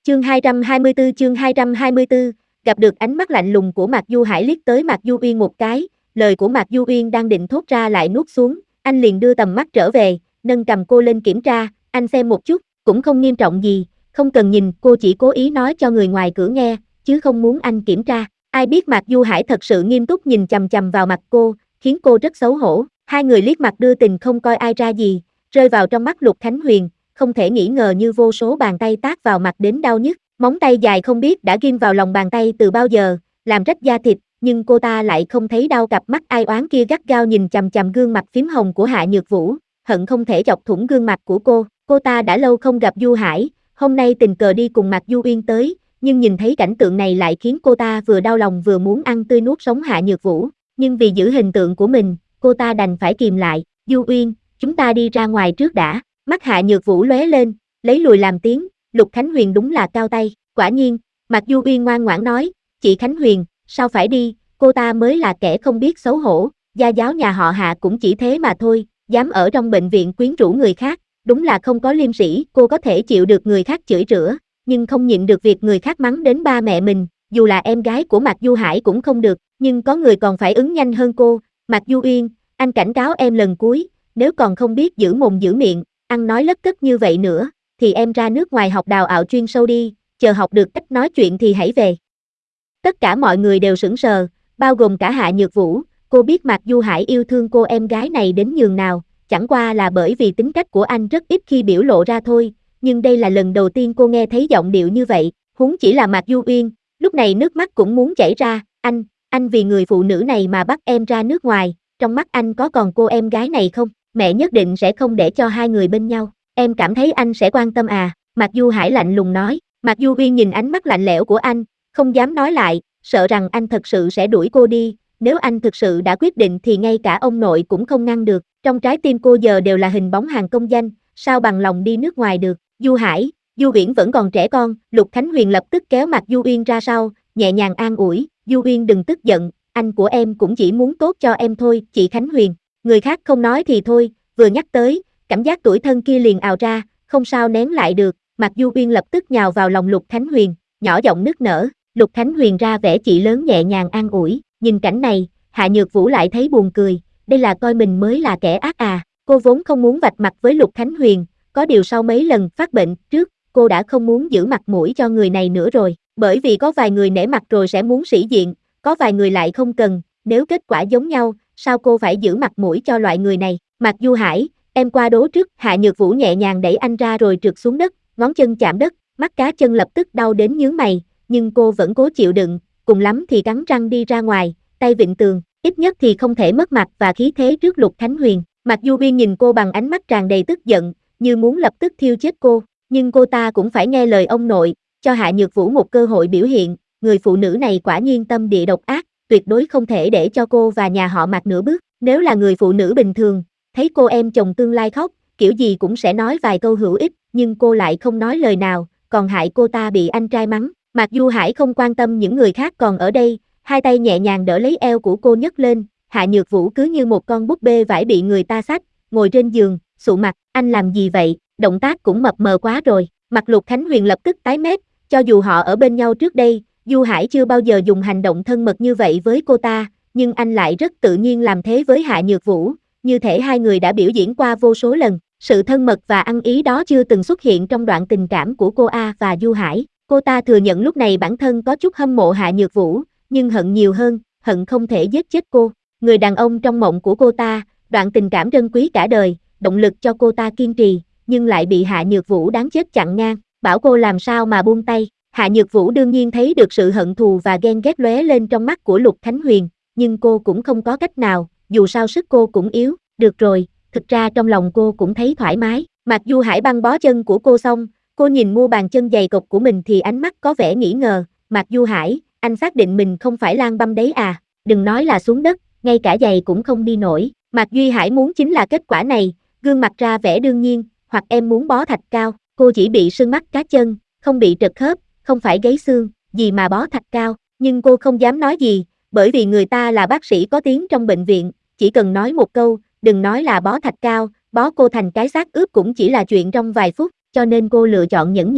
Chương 224, gặp được ánh mắt lạnh lùng của Mạc Du Hải liếc tới Mạc Du Uyên một cái, lời của Mạc Du Uyên đang định thốt ra lại nuốt xuống, anh liền đưa tầm mắt trở về, nâng cầm cô lên kiểm tra, anh xem một chút, cũng không nghiêm trọng gì, không cần nhìn, cô chỉ cố ý nói cho người ngoài cửa nghe, chứ không muốn anh kiểm tra. Ai biết Mạc Du Hải thật sự nghiêm túc nhìn chằm chằm vào mặt cô, khiến cô rất xấu hổ, hai người liếc mặt đưa tình không coi ai ra gì, rơi vào trong mắt Lục Khánh Huyền, không thể nghĩ ngờ như vô số bàn tay tát vào mặt đến đau nhức, móng tay dài không biết đã ghim vào lòng bàn tay từ bao giờ, làm rách da thịt, nhưng cô ta lại không thấy đau, cặp mắt ai oán kia gắt gao nhìn chằm chằm gương mặt phím hồng của Hạ Nhược Vũ, hận không thể chọc thủng gương mặt của cô ta đã lâu không gặp Du Hải, hôm nay tình cờ đi cùng Mạc Du Uyên tới, nhưng nhìn thấy cảnh tượng này lại khiến cô ta vừa đau lòng vừa muốn ăn tươi nuốt sống Hạ Nhược Vũ, nhưng vì giữ hình tượng của mình, cô ta đành phải kìm lại, Du Uyên, chúng ta đi ra ngoài trước đã. Mắt Hạ Nhược Vũ lóe lên, lấy lùi làm tiếng, Lục Khánh Huyền đúng là cao tay, quả nhiên, Mạc Du Uyên ngoan ngoãn nói, chị Khánh Huyền, sao phải đi, cô ta mới là kẻ không biết xấu hổ, gia giáo nhà họ Hạ cũng chỉ thế mà thôi, dám ở trong bệnh viện quyến rũ người khác, đúng là không có liêm sỉ, cô có thể chịu được người khác chửi rủa, nhưng không nhịn được việc người khác mắng đến ba mẹ mình, dù là em gái của Mạc Du Hải cũng không được, nhưng có người còn phải ứng nhanh hơn cô, Mạc Du Uyên, anh cảnh cáo em lần cuối, nếu còn không biết giữ mồm giữ miệng, ăn nói lất cất như vậy nữa, thì em ra nước ngoài học đào ạo chuyên sâu đi, chờ học được cách nói chuyện thì hãy về. Tất cả mọi người đều sững sờ, bao gồm cả Hạ Nhược Vũ, cô biết Mạc Du Hải yêu thương cô em gái này đến nhường nào, chẳng qua là bởi vì tính cách của anh rất ít khi biểu lộ ra thôi, nhưng đây là lần đầu tiên cô nghe thấy giọng điệu như vậy, huống chỉ là Mạc Du Uyên, lúc này nước mắt cũng muốn chảy ra, anh vì người phụ nữ này mà bắt em ra nước ngoài, trong mắt anh có còn cô em gái này không? Mẹ nhất định sẽ không để cho hai người bên nhau, em cảm thấy anh sẽ quan tâm à, Mạc Du Hải lạnh lùng nói, Mạc Du Uyên nhìn ánh mắt lạnh lẽo của anh, không dám nói lại, sợ rằng anh thật sự sẽ đuổi cô đi, nếu anh thực sự đã quyết định thì ngay cả ông nội cũng không ngăn được, trong trái tim cô giờ đều là hình bóng hàng công danh, sao bằng lòng đi nước ngoài được, Du Hải, Du Uyển vẫn còn trẻ con, Lục Khánh Huyền lập tức kéo Mạc Du Uyên ra sau, nhẹ nhàng an ủi, Du Uyên đừng tức giận, anh của em cũng chỉ muốn tốt cho em thôi, chị Khánh Huyền, người khác không nói thì thôi, vừa nhắc tới, cảm giác tủi thân kia liền ào ra, không sao nén lại được, Mạc Du Uyên lập tức nhào vào lòng Lục Khánh Huyền, nhỏ giọng nức nở, Lục Khánh Huyền ra vẻ chị lớn nhẹ nhàng an ủi, nhìn cảnh này, Hạ Nhược Vũ lại thấy buồn cười, đây là coi mình mới là kẻ ác à, cô vốn không muốn vạch mặt với Lục Khánh Huyền, có điều sau mấy lần phát bệnh trước, cô đã không muốn giữ mặt mũi cho người này nữa rồi, bởi vì có vài người nể mặt rồi sẽ muốn sĩ diện, có vài người lại không cần, nếu kết quả giống nhau, sao cô phải giữ mặt mũi cho loại người này, Mạc Du Hải, em qua đố trước, Hạ Nhược Vũ nhẹ nhàng đẩy anh ra rồi trượt xuống đất, ngón chân chạm đất, mắt cá chân lập tức đau đến nhướng mày, nhưng cô vẫn cố chịu đựng, cùng lắm thì cắn răng đi ra ngoài, tay vịn tường, ít nhất thì không thể mất mặt và khí thế trước Lục Khánh Huyền. Mạc Du Uyên nhìn cô bằng ánh mắt tràn đầy tức giận, như muốn lập tức thiêu chết cô, nhưng cô ta cũng phải nghe lời ông nội, cho Hạ Nhược Vũ một cơ hội biểu hiện, người phụ nữ này quả nhiên tâm địa độc ác, tuyệt đối không thể để cho cô và nhà họ Mạc nửa bước, nếu là người phụ nữ bình thường, thấy cô em chồng tương lai khóc, kiểu gì cũng sẽ nói vài câu hữu ích, nhưng cô lại không nói lời nào, còn hại cô ta bị anh trai mắng. Mạc Du Hải không quan tâm những người khác còn ở đây, hai tay nhẹ nhàng đỡ lấy eo của cô nhấc lên, Hạ Nhược Vũ cứ như một con búp bê vải bị người ta xách, ngồi trên giường, sụ mặt, anh làm gì vậy, động tác cũng mập mờ quá rồi, mặt Lục Khánh Huyền lập tức tái mét, cho dù họ ở bên nhau trước đây, Du Hải chưa bao giờ dùng hành động thân mật như vậy với cô ta, nhưng anh lại rất tự nhiên làm thế với Hạ Nhược Vũ, như thể hai người đã biểu diễn qua vô số lần, sự thân mật và ăn ý đó chưa từng xuất hiện trong đoạn tình cảm của cô A và Du Hải. Cô ta thừa nhận lúc này bản thân có chút hâm mộ Hạ Nhược Vũ, nhưng hận nhiều hơn, hận không thể giết chết cô. Người đàn ông trong mộng của cô ta, đoạn tình cảm trân quý cả đời, động lực cho cô ta kiên trì, nhưng lại bị Hạ Nhược Vũ đáng chết chặn ngang, bảo cô làm sao mà buông tay. Hạ Nhược Vũ đương nhiên thấy được sự hận thù và ghen ghét lóe lên trong mắt của Lục Khánh Huyền, nhưng cô cũng không có cách nào, dù sao sức cô cũng yếu, được rồi, thực ra trong lòng cô cũng thấy thoải mái. Mặc Du Hải băng bó chân của cô xong, cô nhìn mu bàn chân dày cộc của mình thì ánh mắt có vẻ nghi ngờ, Mạc Du Hải, anh xác định mình không phải lang băm đấy à, đừng nói là xuống đất, ngay cả giày cũng không đi nổi, Mạc Duy Hải muốn chính là kết quả này, gương mặt ra vẻ đương nhiên, hoặc em muốn bó thạch cao, cô chỉ bị sưng mắt cá chân, không bị trật khớp, không phải gãy xương, gì mà bó thạch cao, nhưng cô không dám nói gì, bởi vì người ta là bác sĩ có tiếng trong bệnh viện, chỉ cần nói một câu, đừng nói là bó thạch cao, bó cô thành cái xác ướp cũng chỉ là chuyện trong vài phút, cho nên cô lựa chọn nhẫn nhịn.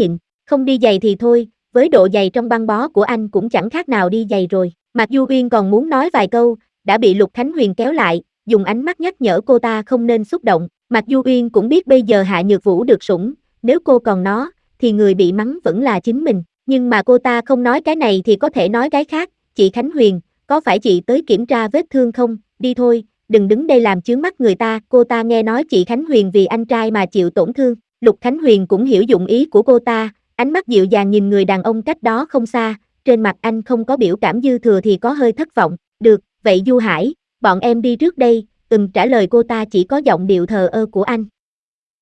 Không đi giày thì thôi, với độ dày trong băng bó của anh cũng chẳng khác nào đi giày rồi. Mạc Du Uyên còn muốn nói vài câu, đã bị Lục Khánh Huyền kéo lại, dùng ánh mắt nhắc nhở cô ta không nên xúc động. Mạc Du Uyên cũng biết bây giờ Hạ Nhược Vũ được sủng, nếu cô còn nó, thì người bị mắng vẫn là chính mình. Nhưng mà cô ta không nói cái này thì có thể nói cái khác. Chị Khánh Huyền, có phải chị tới kiểm tra vết thương không? Đi thôi, đừng đứng đây làm chướng mắt người ta. Cô ta nghe nói chị Khánh Huyền vì anh trai mà chịu tổn thương. Lục Khánh Huyền cũng hiểu dụng ý của cô ta, ánh mắt dịu dàng nhìn người đàn ông cách đó không xa, trên mặt anh không có biểu cảm dư thừa thì có hơi thất vọng. Được, vậy Du Hải, bọn em đi trước đây. Trả lời cô ta chỉ có giọng điệu thờ ơ của anh.